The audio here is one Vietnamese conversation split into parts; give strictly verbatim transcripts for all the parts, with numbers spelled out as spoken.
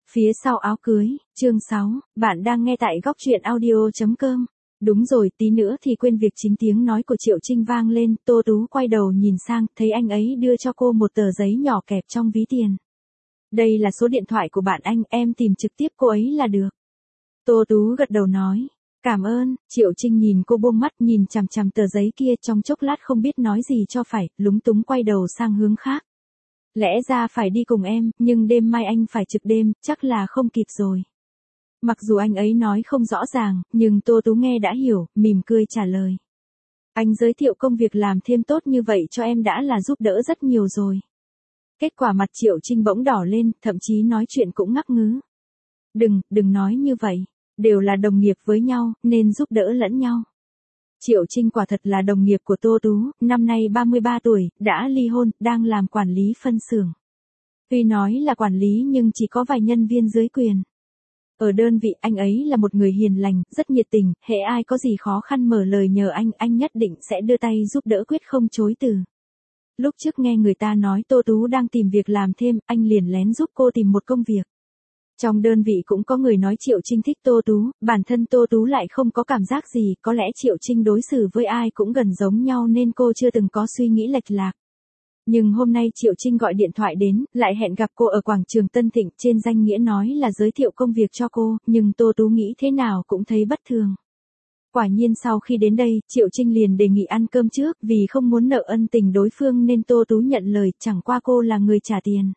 Phía sau áo cưới, chương sáu, bạn đang nghe tại góc truyện audio chấm com. Đúng rồi, tí nữa thì quên việc chính tiếng nói của Triệu Trinh vang lên, Tô Tú quay đầu nhìn sang, thấy anh ấy đưa cho cô một tờ giấy nhỏ kẹp trong ví tiền. Đây là số điện thoại của bạn anh, em tìm trực tiếp cô ấy là được. Tô Tú gật đầu nói, cảm ơn. Triệu Trinh nhìn cô buông mắt nhìn chằm chằm tờ giấy kia, trong chốc lát không biết nói gì cho phải, lúng túng quay đầu sang hướng khác. Lẽ ra phải đi cùng em, nhưng đêm mai anh phải trực đêm, chắc là không kịp rồi. Mặc dù anh ấy nói không rõ ràng, nhưng Tô Tú nghe đã hiểu, mỉm cười trả lời. Anh giới thiệu công việc làm thêm tốt như vậy cho em đã là giúp đỡ rất nhiều rồi. Kết quả mặt Triệu Trinh bỗng đỏ lên, thậm chí nói chuyện cũng ngắc ngứ. Đừng, đừng nói như vậy, đều là đồng nghiệp với nhau, nên giúp đỡ lẫn nhau. Triệu Trinh quả thật là đồng nghiệp của Tô Tú, năm nay ba mươi ba tuổi, đã ly hôn, đang làm quản lý phân xưởng. Tuy nói là quản lý nhưng chỉ có vài nhân viên dưới quyền. Ở đơn vị anh ấy là một người hiền lành, rất nhiệt tình, hễ ai có gì khó khăn mở lời nhờ anh, anh nhất định sẽ đưa tay giúp đỡ quyết không chối từ. Lúc trước nghe người ta nói Tô Tú đang tìm việc làm thêm, anh liền lén giúp cô tìm một công việc. Trong đơn vị cũng có người nói Triệu Trinh thích Tô Tú, bản thân Tô Tú lại không có cảm giác gì, có lẽ Triệu Trinh đối xử với ai cũng gần giống nhau nên cô chưa từng có suy nghĩ lệch lạc. Nhưng hôm nay Triệu Trinh gọi điện thoại đến, lại hẹn gặp cô ở quảng trường Tân Thịnh, trên danh nghĩa nói là giới thiệu công việc cho cô, nhưng Tô Tú nghĩ thế nào cũng thấy bất thường. Quả nhiên sau khi đến đây, Triệu Trinh liền đề nghị ăn cơm trước, vì không muốn nợ ân tình đối phương nên Tô Tú nhận lời, chẳng qua cô là người trả tiền.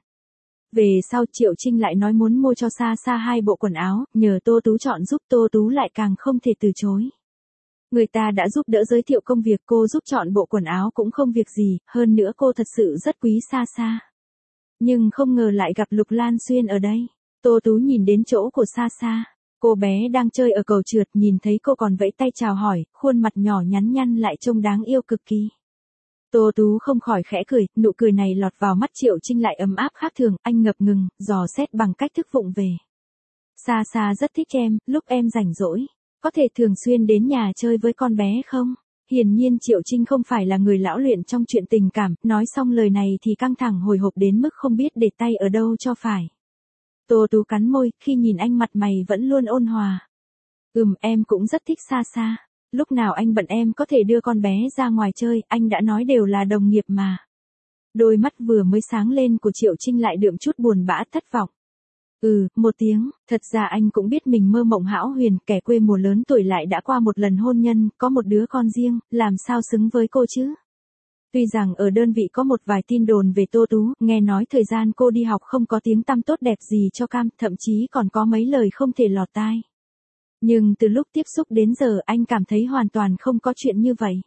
Về sau Triệu Trinh lại nói muốn mua cho Sa Sa hai bộ quần áo, nhờ Tô Tú chọn giúp, Tô Tú lại càng không thể từ chối. Người ta đã giúp đỡ giới thiệu công việc, cô giúp chọn bộ quần áo cũng không việc gì, hơn nữa cô thật sự rất quý Sa Sa. Nhưng không ngờ lại gặp Lục Lan Xuyên ở đây. Tô Tú nhìn đến chỗ của Sa Sa, cô bé đang chơi ở cầu trượt, nhìn thấy cô còn vẫy tay chào hỏi, khuôn mặt nhỏ nhắn nhăn lại trông đáng yêu cực kỳ. Tô Tú không khỏi khẽ cười, nụ cười này lọt vào mắt Triệu Trinh lại ấm áp khác thường, anh ngập ngừng, dò xét bằng cách thức vụng về. Sa Sa rất thích em, lúc em rảnh rỗi, có thể thường xuyên đến nhà chơi với con bé không? Hiển nhiên Triệu Trinh không phải là người lão luyện trong chuyện tình cảm, nói xong lời này thì căng thẳng hồi hộp đến mức không biết để tay ở đâu cho phải. Tô Tú cắn môi, khi nhìn anh mặt mày vẫn luôn ôn hòa. Ừm, em cũng rất thích Sa Sa. Lúc nào anh bận em có thể đưa con bé ra ngoài chơi, anh đã nói đều là đồng nghiệp mà. Đôi mắt vừa mới sáng lên của Triệu Trinh lại đượm chút buồn bã thất vọng. Ừ, một tiếng, thật ra anh cũng biết mình mơ mộng hão huyền, kẻ quê mùa lớn tuổi lại đã qua một lần hôn nhân, có một đứa con riêng, làm sao xứng với cô chứ? Tuy rằng ở đơn vị có một vài tin đồn về Tô Tú, nghe nói thời gian cô đi học không có tiếng tăm tốt đẹp gì cho cam, thậm chí còn có mấy lời không thể lọt tai. Nhưng từ lúc tiếp xúc đến giờ anh cảm thấy hoàn toàn không có chuyện như vậy.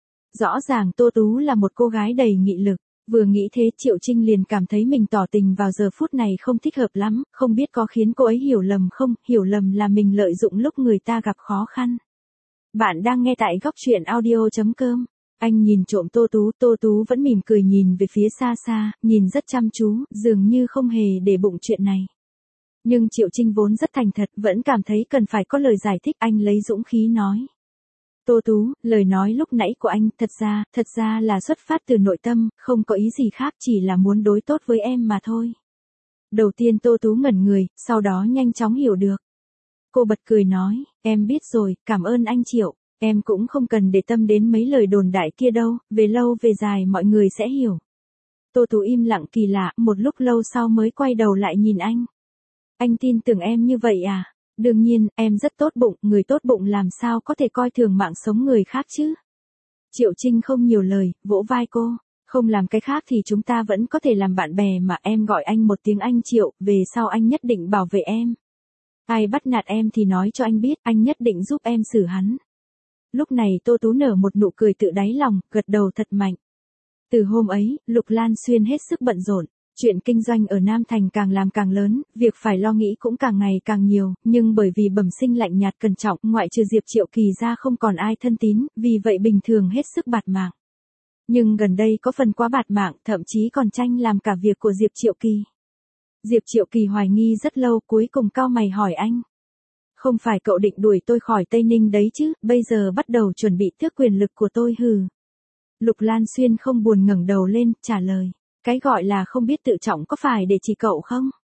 Rõ ràng Tô Tú là một cô gái đầy nghị lực. Vừa nghĩ thế Triệu Trinh liền cảm thấy mình tỏ tình vào giờ phút này không thích hợp lắm, không biết có khiến cô ấy hiểu lầm không, hiểu lầm là mình lợi dụng lúc người ta gặp khó khăn. Bạn đang nghe tại góc truyện audio chấm com. Anh nhìn trộm Tô Tú, Tô Tú vẫn mỉm cười nhìn về phía Sa Sa, nhìn rất chăm chú, dường như không hề để bụng chuyện này. Nhưng Triệu Trinh vốn rất thành thật, vẫn cảm thấy cần phải có lời giải thích, anh lấy dũng khí nói. Tô Tú, lời nói lúc nãy của anh, thật ra, thật ra là xuất phát từ nội tâm, không có ý gì khác, chỉ là muốn đối tốt với em mà thôi. Đầu tiên Tô Tú ngẩn người, sau đó nhanh chóng hiểu được. Cô bật cười nói, em biết rồi, cảm ơn anh Triệu, em cũng không cần để tâm đến mấy lời đồn đại kia đâu, về lâu về dài mọi người sẽ hiểu. Tô Tú im lặng kỳ lạ, một lúc lâu sau mới quay đầu lại nhìn anh. Anh tin tưởng em như vậy à? Đương nhiên, em rất tốt bụng, người tốt bụng làm sao có thể coi thường mạng sống người khác chứ? Triệu Trinh không nhiều lời, vỗ vai cô, không làm cái khác thì chúng ta vẫn có thể làm bạn bè mà, em gọi anh một tiếng anh Triệu, về sau anh nhất định bảo vệ em. Ai bắt nạt em thì nói cho anh biết, anh nhất định giúp em xử hắn. Lúc này Tô Tú nở một nụ cười tự đáy lòng, gật đầu thật mạnh. Từ hôm ấy, Lục Lan Xuyên hết sức bận rộn. Chuyện kinh doanh ở Nam Thành càng làm càng lớn, việc phải lo nghĩ cũng càng ngày càng nhiều, nhưng bởi vì bẩm sinh lạnh nhạt cẩn trọng, ngoại trừ Diệp Triệu Kỳ ra không còn ai thân tín, vì vậy bình thường hết sức bạt mạng. Nhưng gần đây có phần quá bạt mạng, thậm chí còn tranh làm cả việc của Diệp Triệu Kỳ. Diệp Triệu Kỳ hoài nghi rất lâu, cuối cùng cau mày hỏi anh. Không phải cậu định đuổi tôi khỏi Tây Ninh đấy chứ, bây giờ bắt đầu chuẩn bị tước quyền lực của tôi hừ. Lục Lan Xuyên không buồn ngẩng đầu lên, trả lời. Cái gọi là không biết tự trọng có phải để chỉ cậu không?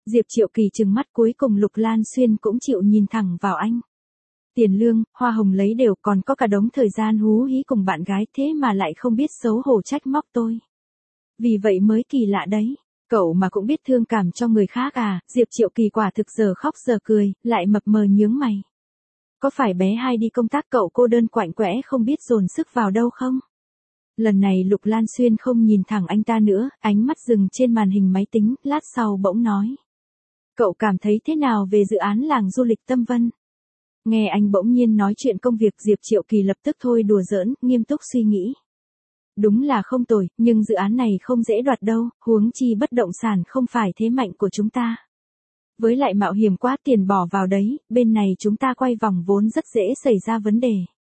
Diệp Triệu Kỳ trừng mắt, cuối cùng Lục Lan Xuyên cũng chịu nhìn thẳng vào anh. Tiền lương, hoa hồng lấy đều, còn có cả đống thời gian hú hí cùng bạn gái, thế mà lại không biết xấu hổ trách móc tôi. Vì vậy mới kỳ lạ đấy. Cậu mà cũng biết thương cảm cho người khác à? Diệp Triệu Kỳ quả thực giờ khóc giờ cười, lại mập mờ nhướng mày. Có phải bé hai đi công tác cậu cô đơn quạnh quẽ không biết dồn sức vào đâu không? Lần này Lục Lan Xuyên không nhìn thẳng anh ta nữa, ánh mắt dừng trên màn hình máy tính, lát sau bỗng nói. Cậu cảm thấy thế nào về dự án làng du lịch Tâm Vân? Nghe anh bỗng nhiên nói chuyện công việc, Diệp Triệu Kỳ lập tức thôi đùa giỡn, nghiêm túc suy nghĩ. Đúng là không tồi, nhưng dự án này không dễ đoạt đâu, huống chi bất động sản không phải thế mạnh của chúng ta. Với lại mạo hiểm quá, tiền bỏ vào đấy, bên này chúng ta quay vòng vốn rất dễ xảy ra vấn đề.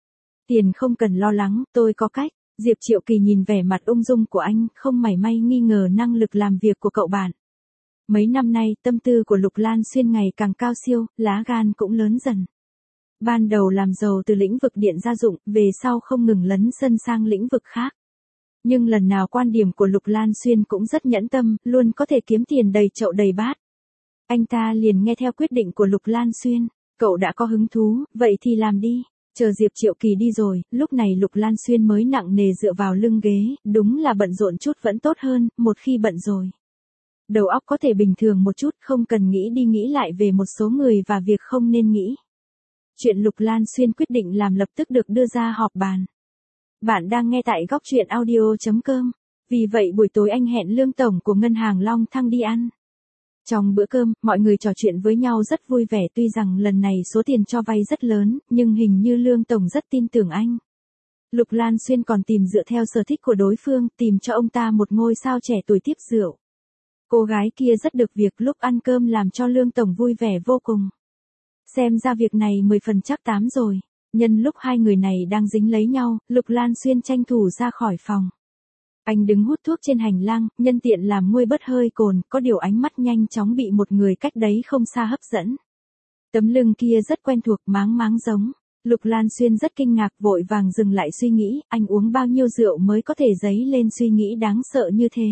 Tiền không cần lo lắng, tôi có cách. Diệp Triệu Kỳ nhìn vẻ mặt ung dung của anh, không mảy may nghi ngờ năng lực làm việc của cậu bạn. Mấy năm nay, tâm tư của Lục Lan Xuyên ngày càng cao siêu, lá gan cũng lớn dần. Ban đầu làm giàu từ lĩnh vực điện gia dụng, về sau không ngừng lấn sân sang lĩnh vực khác. Nhưng lần nào quan điểm của Lục Lan Xuyên cũng rất nhẫn tâm, luôn có thể kiếm tiền đầy chậu đầy bát. Anh ta liền nghe theo quyết định của Lục Lan Xuyên. Cậu đã có hứng thú, vậy thì làm đi. Chờ Diệp Triệu Kỳ đi rồi, lúc này Lục Lan Xuyên mới nặng nề dựa vào lưng ghế, đúng là bận rộn chút vẫn tốt hơn, một khi bận rồi. Đầu óc có thể bình thường một chút, không cần nghĩ đi nghĩ lại về một số người và việc không nên nghĩ. Chuyện Lục Lan Xuyên quyết định làm lập tức được đưa ra họp bàn. Bạn đang nghe tại góc truyện audio chấm com. Vì vậy buổi tối anh hẹn Lương Tổng của Ngân hàng Long Thăng đi ăn. Trong bữa cơm, mọi người trò chuyện với nhau rất vui vẻ, tuy rằng lần này số tiền cho vay rất lớn, nhưng hình như Lương Tổng rất tin tưởng anh. Lục Lan Xuyên còn tìm dựa theo sở thích của đối phương, tìm cho ông ta một ngôi sao trẻ tuổi tiếp rượu. Cô gái kia rất được việc, lúc ăn cơm làm cho Lương Tổng vui vẻ vô cùng. Xem ra việc này mười phần chắc tám rồi. Nhân lúc hai người này đang dính lấy nhau, Lục Lan Xuyên tranh thủ ra khỏi phòng. Anh đứng hút thuốc trên hành lang, nhân tiện làm nguôi bớt hơi cồn, có điều ánh mắt nhanh chóng bị một người cách đấy không xa hấp dẫn. Tấm lưng kia rất quen thuộc, máng máng giống. Lục Lan Xuyên rất kinh ngạc, vội vàng dừng lại suy nghĩ, anh uống bao nhiêu rượu mới có thể dấy lên suy nghĩ đáng sợ như thế.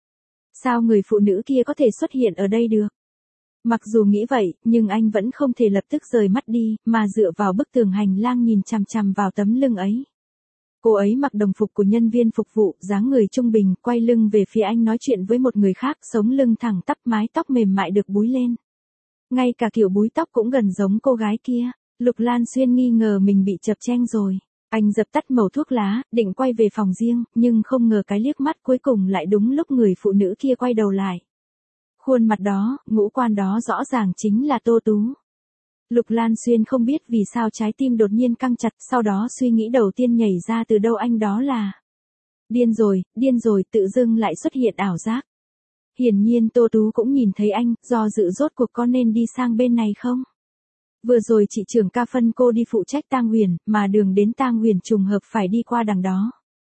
Sao người phụ nữ kia có thể xuất hiện ở đây được? Mặc dù nghĩ vậy, nhưng anh vẫn không thể lập tức rời mắt đi, mà dựa vào bức tường hành lang nhìn chằm chằm vào tấm lưng ấy. Cô ấy mặc đồng phục của nhân viên phục vụ, dáng người trung bình, quay lưng về phía anh nói chuyện với một người khác, sống lưng thẳng tắp, mái tóc mềm mại được búi lên. Ngay cả kiểu búi tóc cũng gần giống cô gái kia. Lục Lan Xuyên nghi ngờ mình bị chập chênh rồi. Anh dập tắt mẩu thuốc lá, định quay về phòng riêng, nhưng không ngờ cái liếc mắt cuối cùng lại đúng lúc người phụ nữ kia quay đầu lại. Khuôn mặt đó, ngũ quan đó rõ ràng chính là Tô Tú. Lục Lan Xuyên không biết vì sao trái tim đột nhiên căng chặt, sau đó suy nghĩ đầu tiên nhảy ra từ đâu anh đó là. Điên rồi, điên rồi, tự dưng lại xuất hiện ảo giác. Hiển nhiên Tô Tú cũng nhìn thấy anh, do dự rốt cuộc có nên đi sang bên này không? Vừa rồi chị trưởng ca phân cô đi phụ trách Tang Huyền, mà đường đến Tang Huyền trùng hợp phải đi qua đằng đó.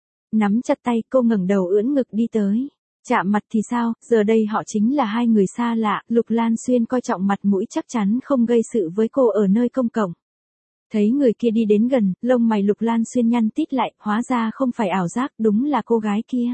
Nắm chặt tay, cô ngẩng đầu ưỡn ngực đi tới. Chạm mặt thì sao, giờ đây họ chính là hai người xa lạ, Lục Lan Xuyên coi trọng mặt mũi chắc chắn không gây sự với cô ở nơi công cộng. Thấy người kia đi đến gần, lông mày Lục Lan Xuyên nhăn tít lại, hóa ra không phải ảo giác, đúng là cô gái kia.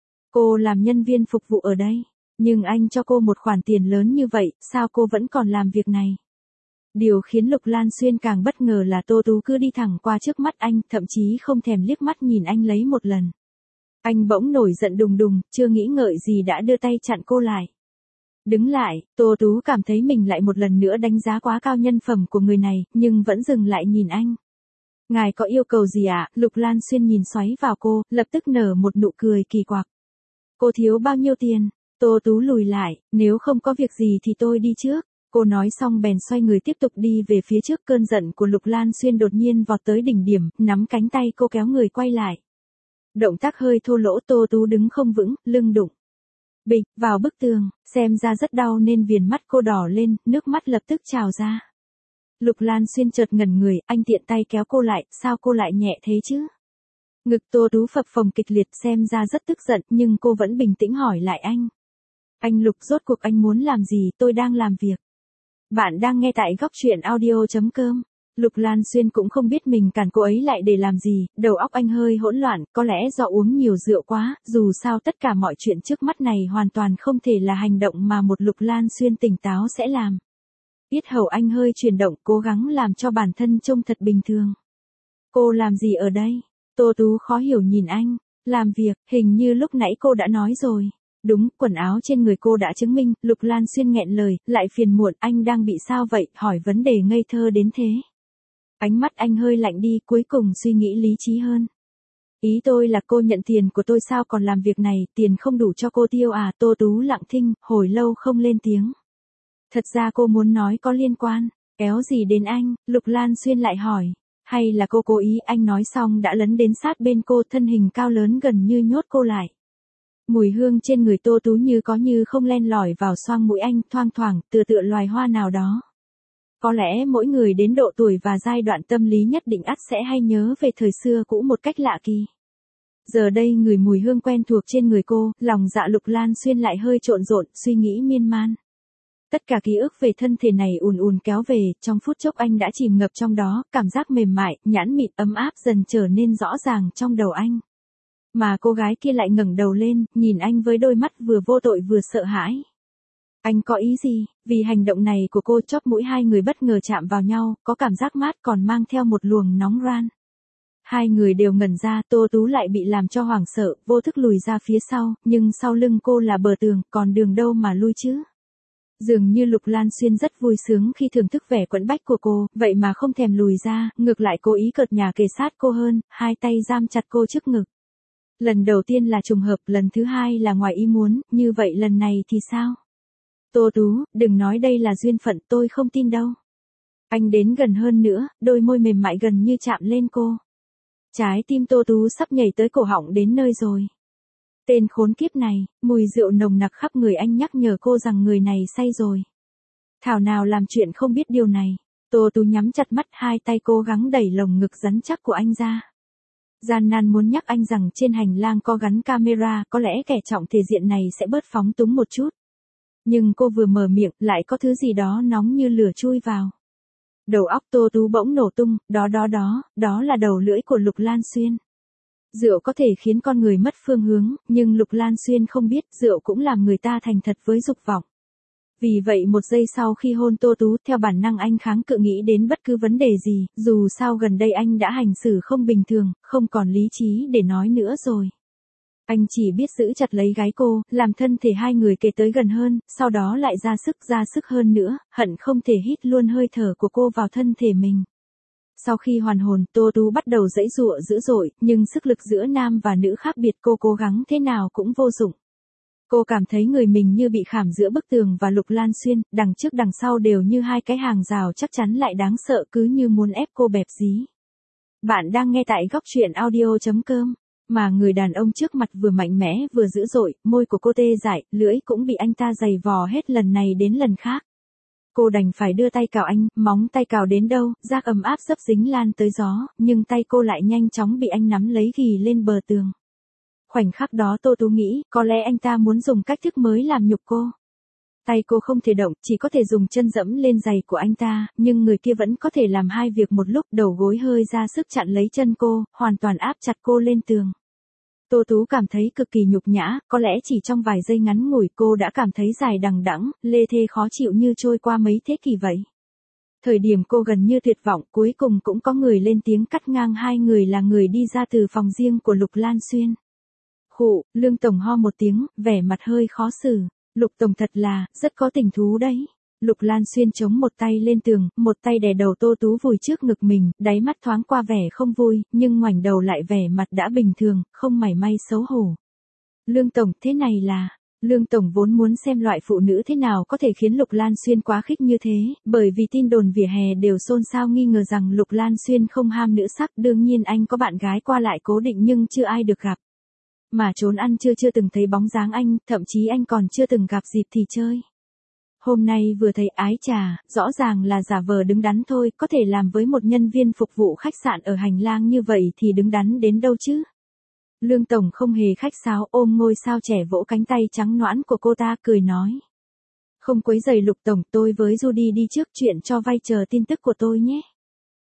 Cô làm nhân viên phục vụ ở đây, nhưng anh cho cô một khoản tiền lớn như vậy, sao cô vẫn còn làm việc này? Điều khiến Lục Lan Xuyên càng bất ngờ là Tô Tú cứ đi thẳng qua trước mắt anh, thậm chí không thèm liếc mắt nhìn anh lấy một lần. Anh bỗng nổi giận đùng đùng, chưa nghĩ ngợi gì đã đưa tay chặn cô lại. Đứng lại, Tô Tú cảm thấy mình lại một lần nữa đánh giá quá cao nhân phẩm của người này, nhưng vẫn dừng lại nhìn anh. Ngài có yêu cầu gì ạ? À? Lục Lan Xuyên nhìn xoáy vào cô, lập tức nở một nụ cười kỳ quặc. Cô thiếu bao nhiêu tiền? Tô Tú lùi lại, nếu không có việc gì thì tôi đi trước. Cô nói xong bèn xoay người tiếp tục đi về phía trước, cơn giận của Lục Lan Xuyên đột nhiên vọt tới đỉnh điểm, nắm cánh tay cô kéo người quay lại. Động tác hơi thô lỗ, Tô Tú đứng không vững, lưng đụng. Bịch, vào bức tường, xem ra rất đau nên viền mắt cô đỏ lên, nước mắt lập tức trào ra. Lục Lan Xuyên chợt ngẩn người, anh tiện tay kéo cô lại, sao cô lại nhẹ thế chứ? Ngực Tô Tú phập phồng kịch liệt, xem ra rất tức giận, nhưng cô vẫn bình tĩnh hỏi lại anh. Anh Lục, rốt cuộc anh muốn làm gì? Tôi đang làm việc. Bạn đang nghe tại góc truyện audio chấm com. Lục Lan Xuyên cũng không biết mình cản cô ấy lại để làm gì, đầu óc anh hơi hỗn loạn, có lẽ do uống nhiều rượu quá, dù sao tất cả mọi chuyện trước mắt này hoàn toàn không thể là hành động mà một Lục Lan Xuyên tỉnh táo sẽ làm. Yết hầu anh hơi chuyển động, cố gắng làm cho bản thân trông thật bình thường. Cô làm gì ở đây? Tô Tú khó hiểu nhìn anh. Làm việc, hình như lúc nãy cô đã nói rồi. Đúng, quần áo trên người cô đã chứng minh, Lục Lan Xuyên nghẹn lời, lại phiền muộn, anh đang bị sao vậy, hỏi vấn đề ngây thơ đến thế. Ánh mắt anh hơi lạnh đi, cuối cùng suy nghĩ lý trí hơn. Ý tôi là cô nhận tiền của tôi sao còn làm việc này, tiền không đủ cho cô tiêu à, Tô Tú lặng thinh, hồi lâu không lên tiếng. Thật ra cô muốn nói có liên quan, kéo gì đến anh, Lục Lan Xuyên lại hỏi. Hay là cô cố ý, anh nói xong đã lấn đến sát bên cô, thân hình cao lớn gần như nhốt cô lại. Mùi hương trên người Tô Tú như có như không len lỏi vào xoang mũi anh, thoang thoảng, tựa tựa loài hoa nào đó. Có lẽ mỗi người đến độ tuổi và giai đoạn tâm lý nhất định ắt sẽ hay nhớ về thời xưa cũ một cách lạ kỳ. Giờ đây người mùi hương quen thuộc trên người cô, lòng dạ Lục Lan Xuyên lại hơi trộn rộn, suy nghĩ miên man. Tất cả ký ức về thân thể này ùn ùn kéo về, trong phút chốc anh đã chìm ngập trong đó, cảm giác mềm mại, nhãn mịn ấm áp dần trở nên rõ ràng trong đầu anh. Mà cô gái kia lại ngẩng đầu lên, nhìn anh với đôi mắt vừa vô tội vừa sợ hãi. Anh có ý gì? Vì hành động này của cô, chóp mũi hai người bất ngờ chạm vào nhau, có cảm giác mát còn mang theo một luồng nóng ran. Hai người đều ngẩn ra, Tô Tú lại bị làm cho hoảng sợ, vô thức lùi ra phía sau, nhưng sau lưng cô là bờ tường, còn đường đâu mà lui chứ? Dường như Lục Lan Xuyên rất vui sướng khi thưởng thức vẻ quẫn bách của cô, vậy mà không thèm lùi ra, ngược lại cố ý cợt nhả kề sát cô hơn, hai tay giam chặt cô trước ngực. Lần đầu tiên là trùng hợp, lần thứ hai là ngoài ý muốn, như vậy lần này thì sao? Tô Tú, đừng nói đây là duyên phận, tôi không tin đâu. Anh đến gần hơn nữa, đôi môi mềm mại gần như chạm lên cô. Trái tim Tô Tú sắp nhảy tới cổ họng đến nơi rồi. Tên khốn kiếp này, mùi rượu nồng nặc khắp người anh nhắc nhở cô rằng người này say rồi. Thảo nào làm chuyện không biết điều này. Tô Tú nhắm chặt mắt, hai tay cố gắng đẩy lồng ngực rắn chắc của anh ra. Gian nan muốn nhắc anh rằng trên hành lang có gắn camera, có lẽ kẻ trọng thể diện này sẽ bớt phóng túng một chút. Nhưng cô vừa mở miệng, lại có thứ gì đó nóng như lửa chui vào. Đầu óc Tô Tú bỗng nổ tung, đó đó đó, đó là đầu lưỡi của Lục Lan Xuyên. Rượu có thể khiến con người mất phương hướng, nhưng Lục Lan Xuyên không biết, rượu cũng làm người ta thành thật với dục vọng. Vì vậy một giây sau khi hôn Tô Tú, theo bản năng anh kháng cự nghĩ đến bất cứ vấn đề gì, dù sao gần đây anh đã hành xử không bình thường, không còn lý trí để nói nữa rồi. Anh chỉ biết giữ chặt lấy gái cô, làm thân thể hai người kề tới gần hơn, sau đó lại ra sức ra sức hơn nữa, hận không thể hít luôn hơi thở của cô vào thân thể mình. Sau khi hoàn hồn, Tô Tú bắt đầu giãy giụa dữ dội, nhưng sức lực giữa nam và nữ khác biệt, cô cố gắng thế nào cũng vô dụng. Cô cảm thấy người mình như bị khảm giữa bức tường và Lục Lan Xuyên, đằng trước đằng sau đều như hai cái hàng rào chắc chắn lại đáng sợ, cứ như muốn ép cô bẹp dí. Bạn đang nghe tại góc truyện audio chấm com. Mà người đàn ông trước mặt vừa mạnh mẽ vừa dữ dội, môi của cô tê dại, lưỡi cũng bị anh ta giày vò hết lần này đến lần khác. Cô đành phải đưa tay cào anh, móng tay cào đến đâu, giác ấm áp dấp dính lan tới gió, nhưng tay cô lại nhanh chóng bị anh nắm lấy ghì lên bờ tường. Khoảnh khắc đó Tô Tú nghĩ, có lẽ anh ta muốn dùng cách thức mới làm nhục cô. Tay cô không thể động, chỉ có thể dùng chân dẫm lên giày của anh ta, nhưng người kia vẫn có thể làm hai việc một lúc, đầu gối hơi ra sức chặn lấy chân cô, hoàn toàn áp chặt cô lên tường. Tô Tú cảm thấy cực kỳ nhục nhã, có lẽ chỉ trong vài giây ngắn ngủi cô đã cảm thấy dài đằng đẵng, lê thê khó chịu như trôi qua mấy thế kỷ vậy. Thời điểm cô gần như tuyệt vọng, cuối cùng cũng có người lên tiếng cắt ngang hai người là người đi ra từ phòng riêng của Lục Lan Xuyên. Khụ, Lương Tổng ho một tiếng, vẻ mặt hơi khó xử. Lục Tổng thật là, rất có tình thú đấy. Lục Lan Xuyên chống một tay lên tường, một tay đè đầu Tô Tú vùi trước ngực mình, đáy mắt thoáng qua vẻ không vui, nhưng ngoảnh đầu lại vẻ mặt đã bình thường, không mảy may xấu hổ. Lương Tổng, thế này là... Lương Tổng vốn muốn xem loại phụ nữ thế nào có thể khiến Lục Lan Xuyên quá khích như thế, bởi vì tin đồn vỉa hè đều xôn xao nghi ngờ rằng Lục Lan Xuyên không ham nữ sắc, đương nhiên anh có bạn gái qua lại cố định nhưng chưa ai được gặp. Mà trốn ăn chưa chưa từng thấy bóng dáng anh, thậm chí anh còn chưa từng gặp dịp thì chơi. Hôm nay vừa thấy ái chà, rõ ràng là giả vờ đứng đắn thôi, có thể làm với một nhân viên phục vụ khách sạn ở hành lang như vậy thì đứng đắn đến đâu chứ. Lương Tổng không hề khách sáo, ôm ngôi sao trẻ vỗ cánh tay trắng nõn của cô ta cười nói. Không quấy rầy Lục Tổng, tôi với Judy đi trước, chuyện cho vay chờ tin tức của tôi nhé.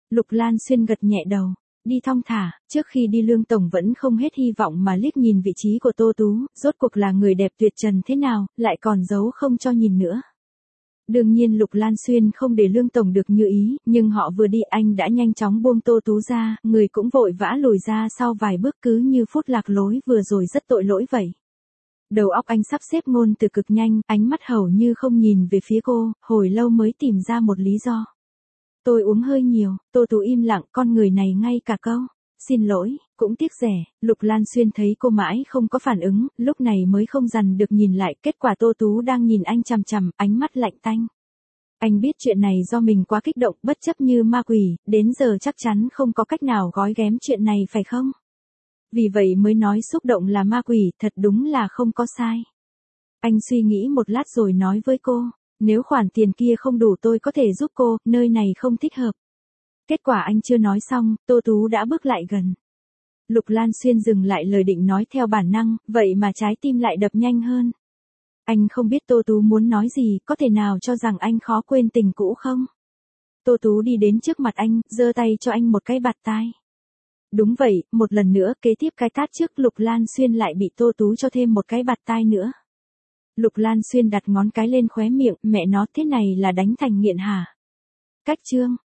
Lục Lan Xuyên gật nhẹ đầu. Đi thong thả, trước khi đi Lương Tổng vẫn không hết hy vọng mà liếc nhìn vị trí của Tô Tú, rốt cuộc là người đẹp tuyệt trần thế nào, lại còn giấu không cho nhìn nữa. Đương nhiên Lục Lan Xuyên không để Lương Tổng được như ý, nhưng họ vừa đi anh đã nhanh chóng buông Tô Tú ra, người cũng vội vã lùi ra sau vài bước cứ như phút lạc lối vừa rồi rất tội lỗi vậy. Đầu óc anh sắp xếp ngôn từ cực nhanh, ánh mắt hầu như không nhìn về phía cô, hồi lâu mới tìm ra một lý do. Tôi uống hơi nhiều, Tô Tú im lặng, con người này ngay cả câu xin lỗi, cũng tiếc rẻ. Lục Lan Xuyên thấy cô mãi không có phản ứng, lúc này mới không dằn được nhìn lại, kết quả Tô Tú đang nhìn anh chằm chằm, ánh mắt lạnh tanh. Anh biết chuyện này do mình quá kích động, bất chấp như ma quỷ, đến giờ chắc chắn không có cách nào gói ghém chuyện này phải không? Vì vậy mới nói xúc động là ma quỷ, thật đúng là không có sai. Anh suy nghĩ một lát rồi nói với cô, nếu khoản tiền kia không đủ tôi có thể giúp cô, nơi này không thích hợp. Kết quả anh chưa nói xong, Tô Tú đã bước lại gần. Lục Lan Xuyên dừng lại lời định nói theo bản năng, vậy mà trái tim lại đập nhanh hơn. Anh không biết Tô Tú muốn nói gì, có thể nào cho rằng anh khó quên tình cũ không? Tô Tú đi đến trước mặt anh, giơ tay cho anh một cái bạt tai. Đúng vậy, một lần nữa kế tiếp cái tát trước Lục Lan Xuyên lại bị Tô Tú cho thêm một cái bạt tai nữa. Lục Lan Xuyên đặt ngón cái lên khóe miệng, mẹ nó thế này là đánh thành nghiện hả? Cách chương